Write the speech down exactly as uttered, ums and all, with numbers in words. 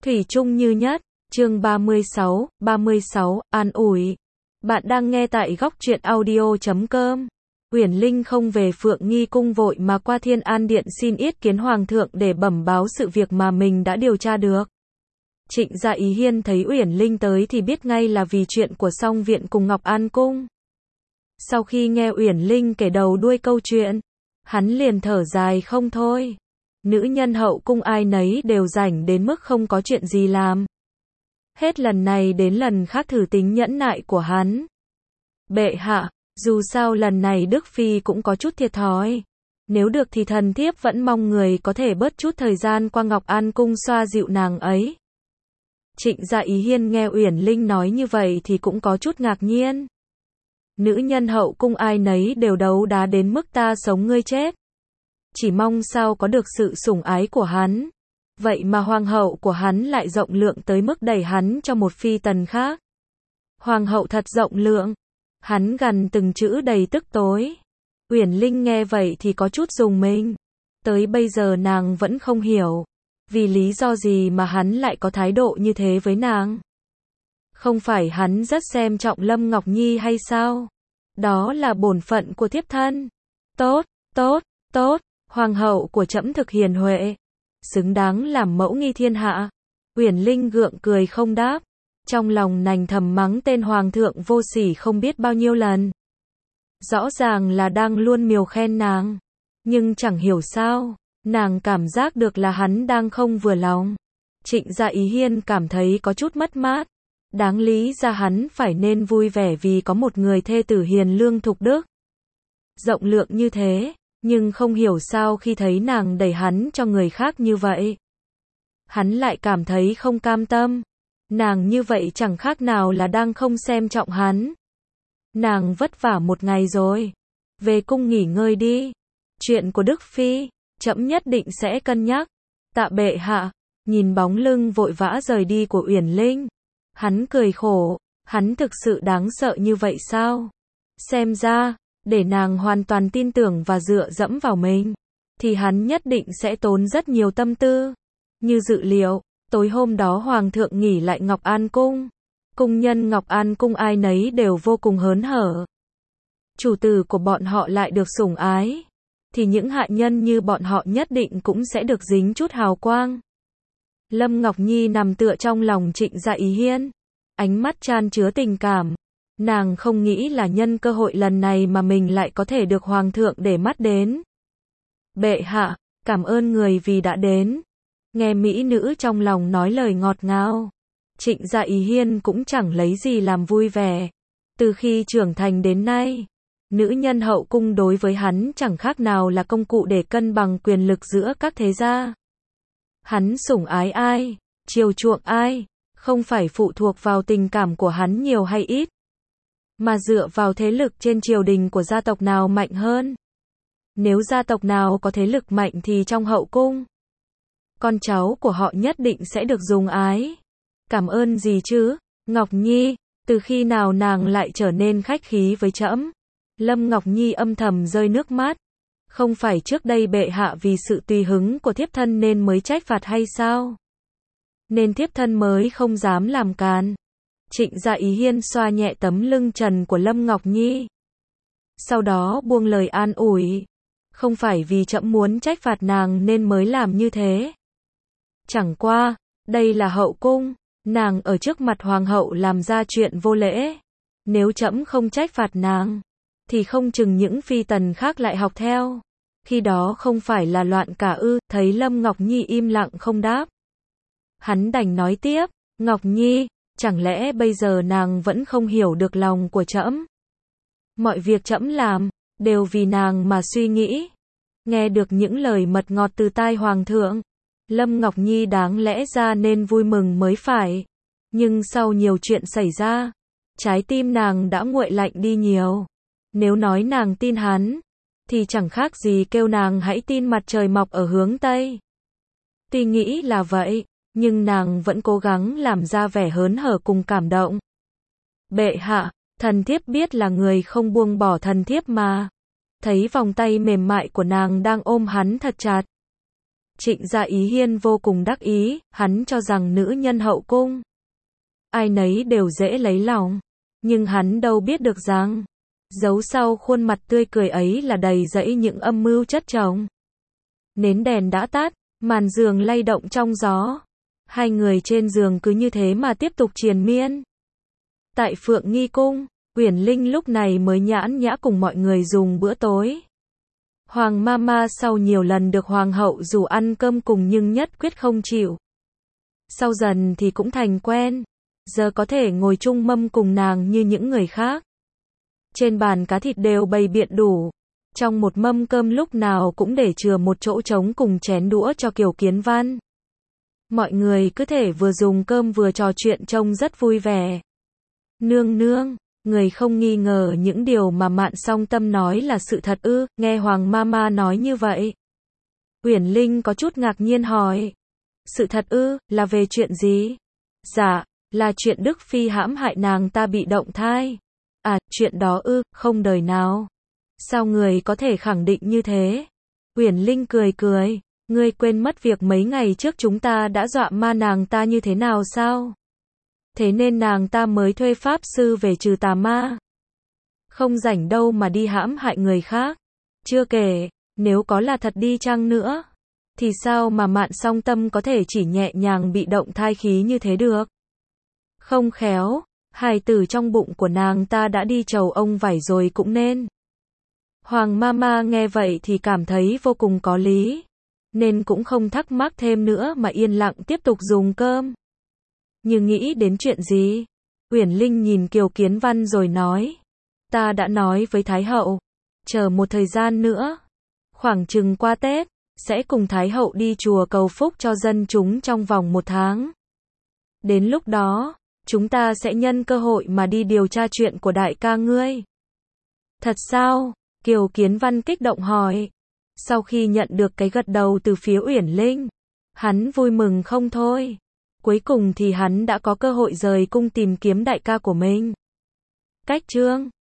Thủy chung như nhất, chương ba mươi sáu, ba mươi sáu, an ủi. Bạn đang nghe tại góc truyện audio chấm com. Uyển Linh không về Phượng Nghi cung vội mà qua Thiên An Điện xin yết kiến Hoàng thượng để bẩm báo sự việc mà mình đã điều tra được. Trịnh Dạ Ý Hiên thấy Uyển Linh tới thì biết ngay là vì chuyện của Song Viện cùng Ngọc An Cung. Sau khi nghe Uyển Linh kể đầu đuôi câu chuyện, hắn liền thở dài không thôi. Nữ nhân hậu cung ai nấy đều rảnh đến mức không có chuyện gì làm. Hết lần này đến lần khác thử tính nhẫn nại của hắn. Bệ hạ, dù sao lần này Đức Phi cũng có chút thiệt thòi. Nếu được thì thần thiếp vẫn mong người có thể bớt chút thời gian qua Ngọc An Cung xoa dịu nàng ấy. Trịnh Dạ Ý Hiên nghe Uyển Linh nói như vậy thì cũng có chút ngạc nhiên. Nữ nhân hậu cung ai nấy đều đấu đá đến mức ta sống ngươi chết. Chỉ mong sao có được sự sủng ái của hắn. Vậy mà hoàng hậu của hắn lại rộng lượng tới mức đẩy hắn cho một phi tần khác. Hoàng hậu thật rộng lượng. Hắn gằn từng chữ đầy tức tối. Uyển Linh nghe vậy thì có chút rùng mình. Tới bây giờ nàng vẫn không hiểu. Vì lý do gì mà hắn lại có thái độ như thế với nàng. Không phải hắn rất xem trọng Lâm Ngọc Nhi hay sao? Đó là bổn phận của thiếp thân. Tốt, tốt, tốt. Hoàng hậu của trẫm thực hiền huệ, xứng đáng làm mẫu nghi thiên hạ. Uyển Linh gượng cười không đáp, trong lòng nàng thầm mắng tên hoàng thượng vô sỉ không biết bao nhiêu lần. Rõ ràng là đang luôn miều khen nàng, nhưng chẳng hiểu sao, nàng cảm giác được là hắn đang không vừa lòng. Trịnh Dạ Ý Hiên cảm thấy có chút mất mát, đáng lý ra hắn phải nên vui vẻ vì có một người thê tử hiền lương thục đức, rộng lượng như thế. Nhưng không hiểu sao khi thấy nàng đẩy hắn cho người khác như vậy. Hắn lại cảm thấy không cam tâm. Nàng như vậy chẳng khác nào là đang không xem trọng hắn. Nàng vất vả một ngày rồi. Về cung nghỉ ngơi đi. Chuyện của Đức Phi, trẫm nhất định sẽ cân nhắc. Tạ bệ hạ, nhìn bóng lưng vội vã rời đi của Uyển Linh. Hắn cười khổ, hắn thực sự đáng sợ như vậy sao? Xem ra, để nàng hoàn toàn tin tưởng và dựa dẫm vào mình, thì hắn nhất định sẽ tốn rất nhiều tâm tư. Như dự liệu, tối hôm đó Hoàng thượng nghỉ lại Ngọc An Cung. Cung nhân Ngọc An Cung ai nấy đều vô cùng hớn hở. Chủ tử của bọn họ lại được sủng ái, thì những hạ nhân như bọn họ nhất định cũng sẽ được dính chút hào quang. Lâm Ngọc Nhi nằm tựa trong lòng Trịnh Dạ Ý Hiên, ánh mắt chan chứa tình cảm. Nàng không nghĩ là nhân cơ hội lần này mà mình lại có thể được Hoàng thượng để mắt đến. Bệ hạ, cảm ơn người vì đã đến. Nghe mỹ nữ trong lòng nói lời ngọt ngào. Trịnh Dạ Ý Hiên cũng chẳng lấy gì làm vui vẻ. Từ khi trưởng thành đến nay, nữ nhân hậu cung đối với hắn chẳng khác nào là công cụ để cân bằng quyền lực giữa các thế gia. Hắn sủng ái ai, chiều chuộng ai, không phải phụ thuộc vào tình cảm của hắn nhiều hay ít, mà dựa vào thế lực trên triều đình của gia tộc nào mạnh hơn. Nếu gia tộc nào có thế lực mạnh thì trong hậu cung, con cháu của họ nhất định sẽ được dùng ái. Cảm ơn gì chứ, Ngọc Nhi, từ khi nào nàng lại trở nên khách khí với trẫm? Lâm Ngọc Nhi âm thầm rơi nước mắt. Không phải trước đây bệ hạ vì sự tùy hứng của thiếp thân nên mới trách phạt hay sao? Nên thiếp thân mới không dám làm càn. Trịnh Dạ Ý Hiên xoa nhẹ tấm lưng trần của Lâm Ngọc Nhi. Sau đó buông lời an ủi. Không phải vì trẫm muốn trách phạt nàng nên mới làm như thế. Chẳng qua, đây là hậu cung, nàng ở trước mặt hoàng hậu làm ra chuyện vô lễ. Nếu trẫm không trách phạt nàng, thì không chừng những phi tần khác lại học theo. Khi đó không phải là loạn cả ư? Thấy Lâm Ngọc Nhi im lặng không đáp, hắn đành nói tiếp. Ngọc Nhi, chẳng lẽ bây giờ nàng vẫn không hiểu được lòng của trẫm? Mọi việc trẫm làm, đều vì nàng mà suy nghĩ. Nghe được những lời mật ngọt từ tai hoàng thượng, Lâm Ngọc Nhi đáng lẽ ra nên vui mừng mới phải. Nhưng sau nhiều chuyện xảy ra, trái tim nàng đã nguội lạnh đi nhiều. Nếu nói nàng tin hắn, thì chẳng khác gì kêu nàng hãy tin mặt trời mọc ở hướng Tây. Tuy nghĩ là vậy, nhưng nàng vẫn cố gắng làm ra vẻ hớn hở cùng cảm động. Bệ hạ, thần thiếp biết là người không buông bỏ thần thiếp mà. Thấy vòng tay mềm mại của nàng đang ôm hắn thật chặt, Trịnh Gia Ý Hiên vô cùng đắc ý, hắn cho rằng nữ nhân hậu cung ai nấy đều dễ lấy lòng, nhưng hắn đâu biết được rằng giấu sau khuôn mặt tươi cười ấy là đầy rẫy những âm mưu chất chồng. Nến đèn đã tắt, màn giường lay động trong gió. Hai người trên giường cứ như thế mà tiếp tục triền miên. Tại Phượng Nghi Cung, Uyển Linh lúc này mới nhãn nhã cùng mọi người dùng bữa tối. Hoàng Mama sau nhiều lần được Hoàng hậu rủ ăn cơm cùng nhưng nhất quyết không chịu. Sau dần thì cũng thành quen, giờ có thể ngồi chung mâm cùng nàng như những người khác. Trên bàn cá thịt đều bày biện đủ. Trong một mâm cơm lúc nào cũng để chừa một chỗ trống cùng chén đũa cho Kiều Kiến Văn. Mọi người cứ thể vừa dùng cơm vừa trò chuyện trông rất vui vẻ. Nương nương, người không nghi ngờ những điều mà Mạn Song Tâm nói là sự thật ư? Nghe Hoàng Mama nói như vậy, Uyển Linh có chút ngạc nhiên hỏi. Sự thật ư, là về chuyện gì? Dạ, là chuyện Đức Phi hãm hại nàng ta bị động thai. À, chuyện đó ư, không đời nào. Sao người có thể khẳng định như thế? Uyển Linh cười cười, ngươi quên mất việc mấy ngày trước chúng ta đã dọa ma nàng ta như thế nào sao? Thế nên nàng ta mới thuê pháp sư về trừ tà ma. Không rảnh đâu mà đi hãm hại người khác. Chưa kể, nếu có là thật đi chăng nữa, thì sao mà Mạn Song Tâm có thể chỉ nhẹ nhàng bị động thai khí như thế được? Không khéo, hài tử trong bụng của nàng ta đã đi chầu ông vải rồi cũng nên. Hoàng Mama nghe vậy thì cảm thấy vô cùng có lý, nên cũng không thắc mắc thêm nữa mà yên lặng tiếp tục dùng cơm. Như nghĩ đến chuyện gì, Uyển Linh nhìn Kiều Kiến Văn rồi nói, ta đã nói với Thái hậu, chờ một thời gian nữa, khoảng chừng qua Tết, sẽ cùng Thái hậu đi chùa cầu phúc cho dân chúng trong vòng một tháng. Đến lúc đó, chúng ta sẽ nhân cơ hội mà đi điều tra chuyện của đại ca ngươi. Thật sao? Kiều Kiến Văn kích động hỏi. Sau khi nhận được cái gật đầu từ phía Uyển Linh, hắn vui mừng không thôi. Cuối cùng thì hắn đã có cơ hội rời cung tìm kiếm đại ca của mình. Cách chương